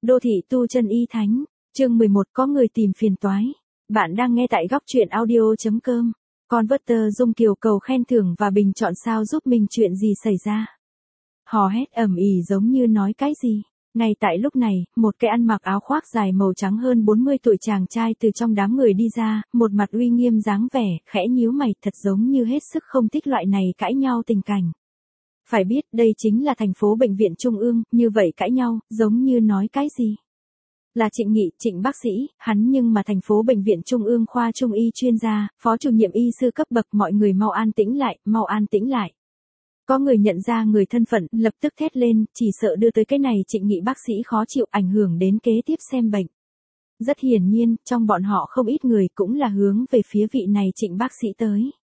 Đô thị tu chân y thánh, chương 11 có người tìm phiền toái. Bạn đang nghe tại góc truyện audio.com. Converter Dung Kiều cầu khen thưởng và bình chọn sao giúp mình chuyện gì xảy ra. Hò hét ầm ĩ giống như nói cái gì. Ngay tại lúc này, một cái ăn mặc áo khoác dài màu trắng hơn 40 tuổi chàng trai từ trong đám người đi ra, một mặt uy nghiêm dáng vẻ, khẽ nhíu mày, thật giống như hết sức không thích loại này cãi nhau tình cảnh. Phải biết đây chính là thành phố bệnh viện Trung ương, như vậy cãi nhau, giống như nói cái gì? Là Trịnh Nghị, Trịnh bác sĩ, hắn nhưng mà thành phố bệnh viện Trung ương khoa Trung y chuyên gia, phó chủ nhiệm y sư cấp bậc, mọi người mau an tĩnh lại, mau an tĩnh lại. Có người nhận ra người thân phận, lập tức thét lên, chỉ sợ đưa tới cái này Trịnh Nghị bác sĩ khó chịu ảnh hưởng đến kế tiếp xem bệnh. Rất hiển nhiên, trong bọn họ không ít người cũng là hướng về phía vị này Trịnh bác sĩ tới.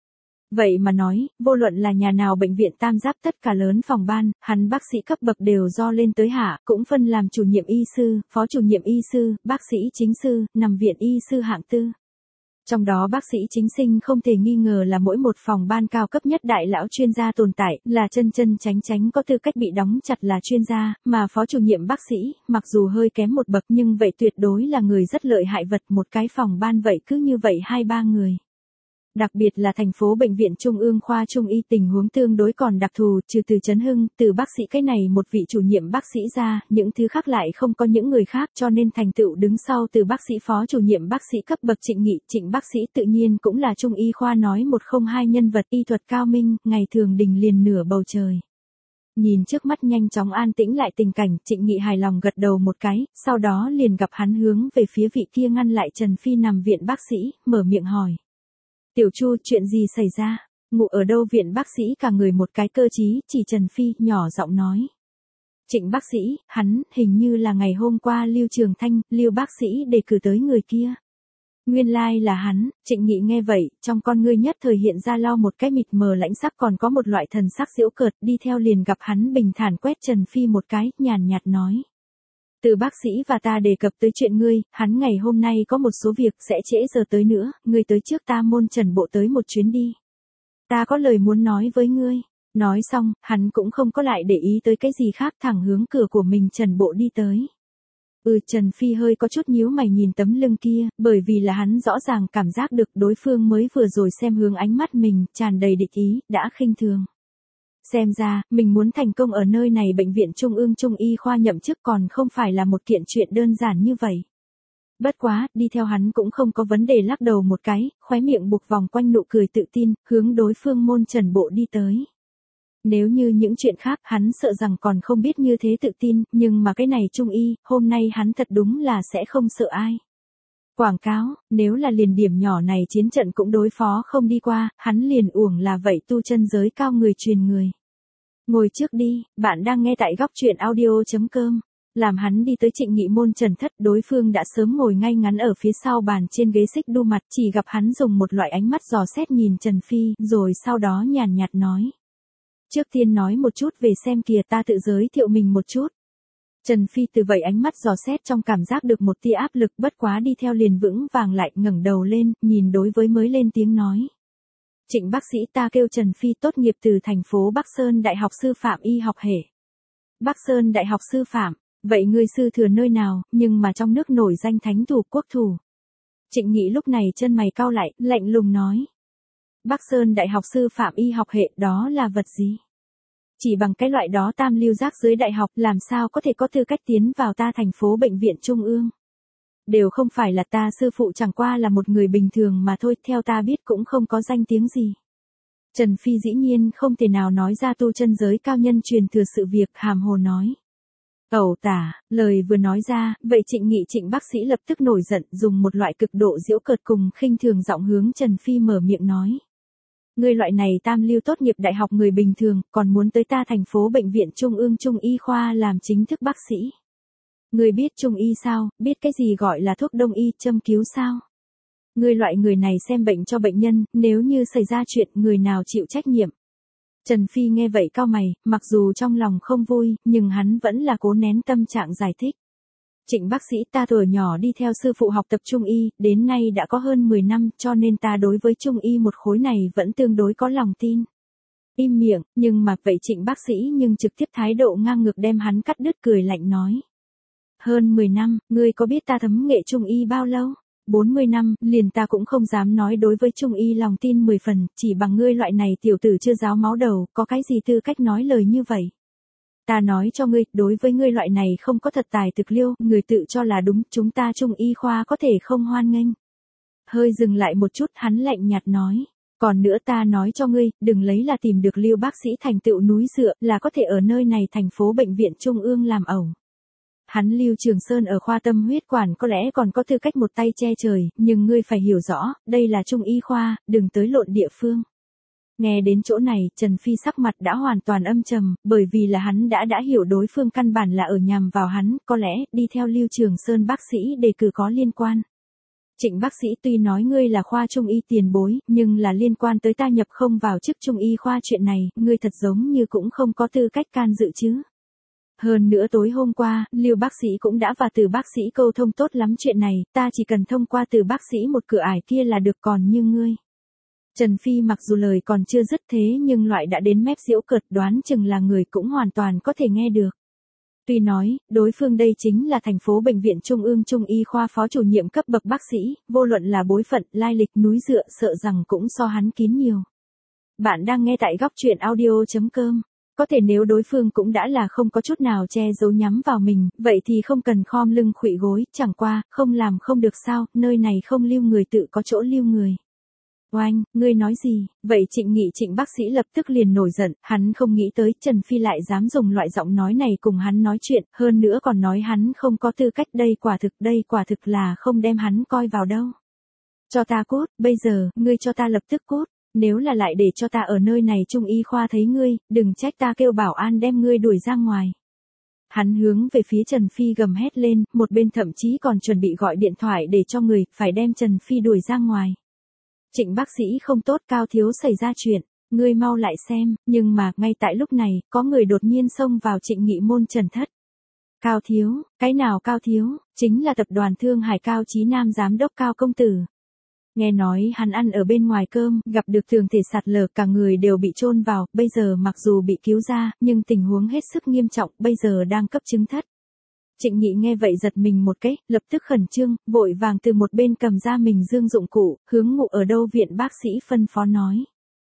Vậy mà nói, vô luận là nhà nào bệnh viện tam giác tất cả lớn phòng ban, hắn bác sĩ cấp bậc đều do lên tới hạ, cũng phân làm chủ nhiệm y sư, phó chủ nhiệm y sư, bác sĩ chính sư, nằm viện y sư hạng tư. Trong đó bác sĩ chính sinh không thể nghi ngờ là mỗi một phòng ban cao cấp nhất đại lão chuyên gia tồn tại, là chân tránh có tư cách bị đóng chặt là chuyên gia, mà phó chủ nhiệm bác sĩ, mặc dù hơi kém một bậc nhưng vậy tuyệt đối là người rất lợi hại vật, một cái phòng ban vậy cứ như vậy 2-3 người. Đặc biệt là thành phố bệnh viện Trung ương khoa Trung y tình huống tương đối còn đặc thù, trừ từ Trấn Hưng, từ bác sĩ cái này một vị chủ nhiệm bác sĩ ra, những thứ khác lại không có những người khác, cho nên thành tựu đứng sau từ bác sĩ phó chủ nhiệm bác sĩ cấp bậc Trịnh Nghị, Trịnh bác sĩ tự nhiên cũng là Trung y khoa nói 102 nhân vật y thuật cao minh, ngày thường đỉnh liền nửa bầu trời. Nhìn trước mắt nhanh chóng an tĩnh lại tình cảnh, Trịnh Nghị hài lòng gật đầu một cái, sau đó liền gặp hắn hướng về phía vị kia ngăn lại Trần Phi nằm viện bác sĩ, mở miệng hỏi. Tiểu Chu, chuyện gì xảy ra? Ngủ ở đâu? Viện bác sĩ cả người một cái cơ trí, chỉ Trần Phi, nhỏ giọng nói. Trịnh bác sĩ, hắn, hình như là ngày hôm qua Lưu Trường Thanh, Lưu bác sĩ đề cử tới người kia. Nguyên lai là hắn. Trịnh Nghị nghe vậy, trong con ngươi nhất thời hiện ra lau một cái mịt mờ lãnh sắc, còn có một loại thần sắc giễu cợt, đi theo liền gặp hắn bình thản quét Trần Phi một cái, nhàn nhạt nói. Từ bác sĩ và ta đề cập tới chuyện ngươi, hắn ngày hôm nay có một số việc sẽ trễ giờ tới nữa, ngươi tới trước ta môn Trần bộ tới một chuyến đi. Ta có lời muốn nói với ngươi. Nói xong, hắn cũng không có lại để ý tới cái gì khác, thẳng hướng cửa của mình Trần bộ đi tới. Trần Phi hơi có chút nhíu mày nhìn tấm lưng kia, bởi vì là hắn rõ ràng cảm giác được đối phương mới vừa rồi xem hướng ánh mắt mình, tràn đầy địch ý, đã khinh thường. Xem ra, mình muốn thành công ở nơi này bệnh viện Trung ương Trung y khoa nhậm chức còn không phải là một kiện chuyện đơn giản như vậy. Bất quá, đi theo hắn cũng không có vấn đề, lắc đầu một cái, khóe miệng buộc vòng quanh nụ cười tự tin, hướng đối phương môn Trần bộ đi tới. Nếu như những chuyện khác hắn sợ rằng còn không biết như thế tự tin, nhưng mà cái này Trung y, hôm nay hắn thật đúng là sẽ không sợ ai. Quảng cáo, nếu là liền điểm nhỏ này chiến trận cũng đối phó không đi qua, hắn liền uổng là vậy tu chân giới cao người truyền người. Ngồi trước đi, bạn đang nghe tại góc truyện audio.com. Làm hắn đi tới Trịnh Nghị môn Trần thất, đối phương đã sớm ngồi ngay ngắn ở phía sau bàn trên ghế xích đu mặt, chỉ gặp hắn dùng một loại ánh mắt dò xét nhìn Trần Phi, rồi sau đó nhàn nhạt nói. Trước tiên nói một chút về xem kìa, ta tự giới thiệu mình một chút. Trần Phi từ vậy ánh mắt dò xét trong cảm giác được một tia áp lực, bất quá đi theo liền vững vàng lại ngẩng đầu lên, nhìn đối với mới lên tiếng nói. Trịnh bác sĩ, ta kêu Trần Phi, tốt nghiệp từ thành phố Bắc Sơn Đại học Sư phạm y học hệ. Bắc Sơn Đại học Sư phạm, vậy ngươi sư thừa nơi nào, nhưng mà trong nước nổi danh thánh thủ quốc thủ. Trịnh Nghị lúc này chân mày cau lại, lạnh lùng nói. Bắc Sơn Đại học Sư phạm y học hệ, đó là vật gì? Chỉ bằng cái loại đó tam lưu rác dưới đại học, làm sao có thể có tư cách tiến vào ta thành phố bệnh viện Trung ương? Đều không phải là ta, sư phụ chẳng qua là một người bình thường mà thôi, theo ta biết cũng không có danh tiếng gì. Trần Phi dĩ nhiên không thể nào nói ra tu chân giới cao nhân truyền thừa sự việc, hàm hồ nói. Ẩu tả, lời vừa nói ra, vậy Trịnh Nghị Trịnh bác sĩ lập tức nổi giận, dùng một loại cực độ giễu cợt cùng khinh thường giọng hướng Trần Phi mở miệng nói. Ngươi loại này tam lưu tốt nghiệp đại học người bình thường, còn muốn tới ta thành phố bệnh viện Trung ương Trung y khoa làm chính thức bác sĩ. Ngươi biết Trung y sao, biết cái gì gọi là thuốc đông y, châm cứu sao? Ngươi loại người này xem bệnh cho bệnh nhân, nếu như xảy ra chuyện, người nào chịu trách nhiệm? Trần Phi nghe vậy cau mày, mặc dù trong lòng không vui, nhưng hắn vẫn là cố nén tâm trạng giải thích. Trịnh bác sĩ, ta tuổi nhỏ đi theo sư phụ học tập Trung y, đến nay đã có hơn 10 năm, cho nên ta đối với Trung y một khối này vẫn tương đối có lòng tin. Im miệng, nhưng mà vậy Trịnh bác sĩ nhưng trực tiếp thái độ ngang ngược đem hắn cắt đứt, cười lạnh nói. Hơn 10 năm, ngươi có biết ta thấm nghệ trung y bao lâu? 40 năm, liền ta cũng không dám nói đối với trung y lòng tin 10 phần, chỉ bằng ngươi loại này tiểu tử chưa ráo máu đầu, có cái gì tư cách nói lời như vậy? Ta nói cho ngươi, đối với ngươi loại này không có thật tài thực liêu, người tự cho là đúng, chúng ta trung y khoa có thể không hoan nghênh. Hơi dừng lại một chút, hắn lạnh nhạt nói. Còn nữa ta nói cho ngươi, đừng lấy là tìm được Lưu bác sĩ thành tựu núi dựa, là có thể ở nơi này thành phố bệnh viện Trung ương làm ẩu. Hắn Lưu Trường Sơn ở khoa tâm huyết quản có lẽ còn có tư cách một tay che trời, nhưng ngươi phải hiểu rõ, đây là trung y khoa, đừng tới lộn địa phương. Nghe đến chỗ này, Trần Phi sắc mặt đã hoàn toàn âm trầm, bởi vì là hắn đã hiểu đối phương căn bản là ở nhằm vào hắn, có lẽ đi theo Lưu Trường Sơn bác sĩ đề cử có liên quan. Trịnh bác sĩ tuy nói ngươi là khoa trung y tiền bối, nhưng là liên quan tới ta nhập không vào chức trung y khoa chuyện này, ngươi thật giống như cũng không có tư cách can dự chứ. Hơn nữa tối hôm qua, Lưu bác sĩ cũng đã và từ bác sĩ câu thông tốt lắm chuyện này, ta chỉ cần thông qua từ bác sĩ một cửa ải kia là được còn như ngươi. Trần Phi mặc dù lời còn chưa dứt thế nhưng loại đã đến mép giễu cợt đoán chừng là người cũng hoàn toàn có thể nghe được. Tuy nói, đối phương đây chính là thành phố bệnh viện Trung ương Trung y khoa phó chủ nhiệm cấp bậc bác sĩ, vô luận là bối phận, lai lịch núi dựa sợ rằng cũng so hắn kín nhiều. Bạn đang nghe tại góc truyện audio.com. Có thể nếu đối phương cũng đã là không có chút nào che giấu nhắm vào mình, vậy thì không cần khom lưng khuỵu gối, chẳng qua, không làm không được sao, nơi này không lưu người tự có chỗ lưu người. Oanh, ngươi nói gì? Vậy Trịnh bác sĩ lập tức liền nổi giận, hắn không nghĩ tới Trần Phi lại dám dùng loại giọng nói này cùng hắn nói chuyện, hơn nữa còn nói hắn không có tư cách, đây quả thực là không đem hắn coi vào đâu. Cho ta cút, bây giờ, ngươi cho ta lập tức cút, nếu là lại để cho ta ở nơi này trung y khoa thấy ngươi, đừng trách ta kêu bảo an đem ngươi đuổi ra ngoài. Hắn hướng về phía Trần Phi gầm hét lên, một bên thậm chí còn chuẩn bị gọi điện thoại để cho người, phải đem Trần Phi đuổi ra ngoài. Trịnh bác sĩ không tốt, Cao thiếu xảy ra chuyện, ngươi mau lại xem, nhưng mà, ngay tại lúc này, có người đột nhiên xông vào Trịnh Nghị môn Trần thất. Cao thiếu, cái nào Cao thiếu, chính là tập đoàn Thương Hải Cao Chí Nam giám đốc Cao công tử. Nghe nói hắn ăn ở bên ngoài cơm, gặp được thường thể sạt lở, cả người đều bị chôn vào, bây giờ mặc dù bị cứu ra, nhưng tình huống hết sức nghiêm trọng, bây giờ đang cấp chứng thất. Trịnh Nghị nghe vậy giật mình một cái, lập tức khẩn trương, vội vàng từ một bên cầm ra mình dương dụng cụ, hướng Ngụ ở đâu viện bác sĩ phân phó nói.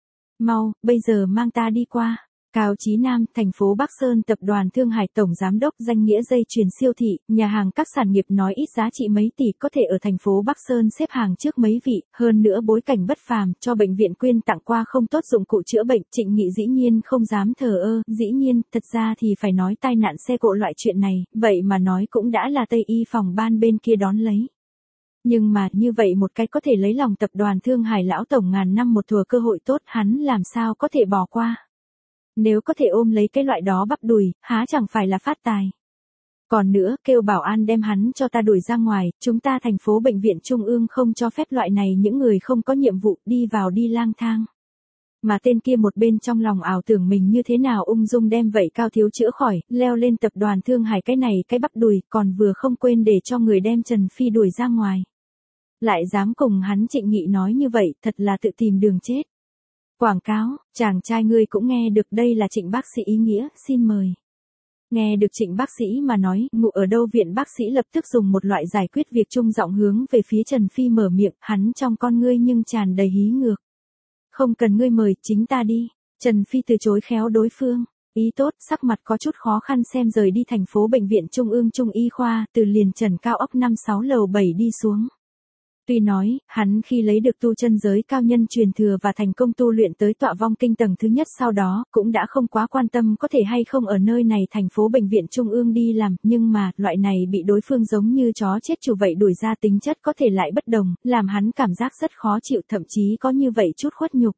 Mau, bây giờ mang ta đi qua. Cao Chí Nam, thành phố Bắc Sơn, tập đoàn Thương Hải tổng giám đốc, danh nghĩa dây chuyền siêu thị, nhà hàng các sản nghiệp nói ít giá trị mấy tỷ, có thể ở thành phố Bắc Sơn xếp hàng trước mấy vị, hơn nữa bối cảnh bất phàm, cho bệnh viện quyên tặng qua không tốt dụng cụ chữa bệnh, Trịnh Nghị dĩ nhiên không dám thờ ơ, dĩ nhiên, thật ra thì phải nói tai nạn xe cộ loại chuyện này, vậy mà nói cũng đã là Tây y phòng ban bên kia đón lấy. Nhưng mà, như vậy một cái có thể lấy lòng tập đoàn Thương Hải lão tổng ngàn năm một thùa cơ hội tốt, hắn làm sao có thể bỏ qua. Nếu có thể ôm lấy cái loại đó bắp đùi, há chẳng phải là phát tài. Còn nữa, kêu bảo an đem hắn cho ta đuổi ra ngoài, chúng ta thành phố bệnh viện Trung ương không cho phép loại này những người không có nhiệm vụ đi vào đi lang thang. Mà tên kia một bên trong lòng ảo tưởng mình như thế nào ung dung đem vậy Cao thiếu chữa khỏi, leo lên tập đoàn Thương Hải cái này cái bắp đùi, còn vừa không quên để cho người đem Trần Phi đuổi ra ngoài. Lại dám cùng hắn Trịnh Nghị nói như vậy, thật là tự tìm đường chết. Quảng cáo, chàng trai ngươi cũng nghe được, đây là Trịnh bác sĩ ý nghĩa, xin mời. Nghe được Trịnh bác sĩ mà nói, Ngụ ở đâu viện bác sĩ lập tức dùng một loại giải quyết việc chung giọng hướng về phía Trần Phi mở miệng, hắn trong con ngươi nhưng tràn đầy hí ngược. Không cần ngươi mời, chính ta đi. Trần Phi từ chối khéo đối phương. Ý tốt, sắc mặt có chút khó khăn xem rời đi thành phố bệnh viện Trung ương Trung y khoa, từ liền trần cao ốc 5-6 lầu 7 đi xuống. Tuy nói, hắn khi lấy được tu chân giới cao nhân truyền thừa và thành công tu luyện tới tọa vong kinh tầng thứ nhất sau đó, cũng đã không quá quan tâm có thể hay không ở nơi này thành phố bệnh viện Trung ương đi làm, nhưng mà, loại này bị đối phương giống như chó chết chủ vậy đuổi ra tính chất có thể lại bất đồng, làm hắn cảm giác rất khó chịu, thậm chí có như vậy chút khuất nhục.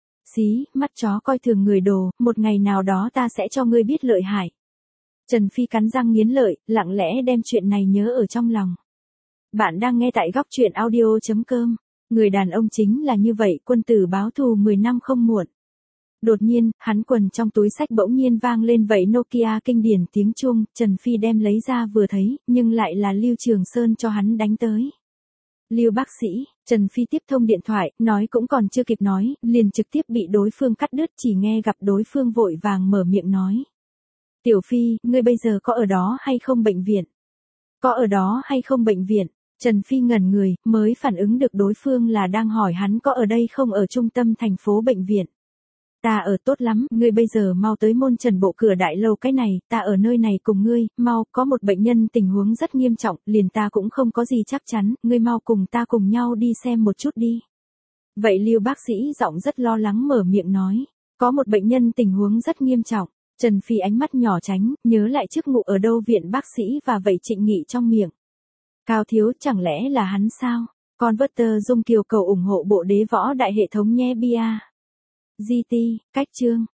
Xí, mắt chó coi thường người đồ, một ngày nào đó ta sẽ cho ngươi biết lợi hại. Trần Phi cắn răng nghiến lợi, lặng lẽ đem chuyện này nhớ ở trong lòng. Bạn đang nghe tại góc truyện audio.com. Người đàn ông chính là như vậy, quân tử báo thù 10 năm không muộn. Đột nhiên, hắn quần trong túi xách bỗng nhiên vang lên vậy Nokia kinh điển tiếng chuông, Trần Phi đem lấy ra vừa thấy, nhưng lại là Lưu Trường Sơn cho hắn đánh tới. Lưu bác sĩ, Trần Phi tiếp thông điện thoại, nói cũng còn chưa kịp nói, liền trực tiếp bị đối phương cắt đứt, chỉ nghe gặp đối phương vội vàng mở miệng nói. Tiểu Phi, ngươi bây giờ có ở đó hay không bệnh viện? Có ở đó hay không bệnh viện? Trần Phi ngẩn người, mới phản ứng được đối phương là đang hỏi hắn có ở đây không ở trung tâm thành phố bệnh viện. Ta ở tốt lắm, ngươi bây giờ mau tới môn Trần bộ cửa đại lâu cái này, ta ở nơi này cùng ngươi, mau, có một bệnh nhân tình huống rất nghiêm trọng, liền ta cũng không có gì chắc chắn, ngươi mau cùng ta cùng nhau đi xem một chút đi. Vậy Lưu bác sĩ giọng rất lo lắng mở miệng nói, có một bệnh nhân tình huống rất nghiêm trọng. Trần Phi ánh mắt nhỏ tránh, nhớ lại trước ngủ ở đâu viện bác sĩ và vậy Trịnh Nghị trong miệng. Cao thiếu chẳng lẽ là hắn sao? Converter Dung Kiều cầu ủng hộ bộ đế võ đại hệ thống nhé bia. GT, cách chương.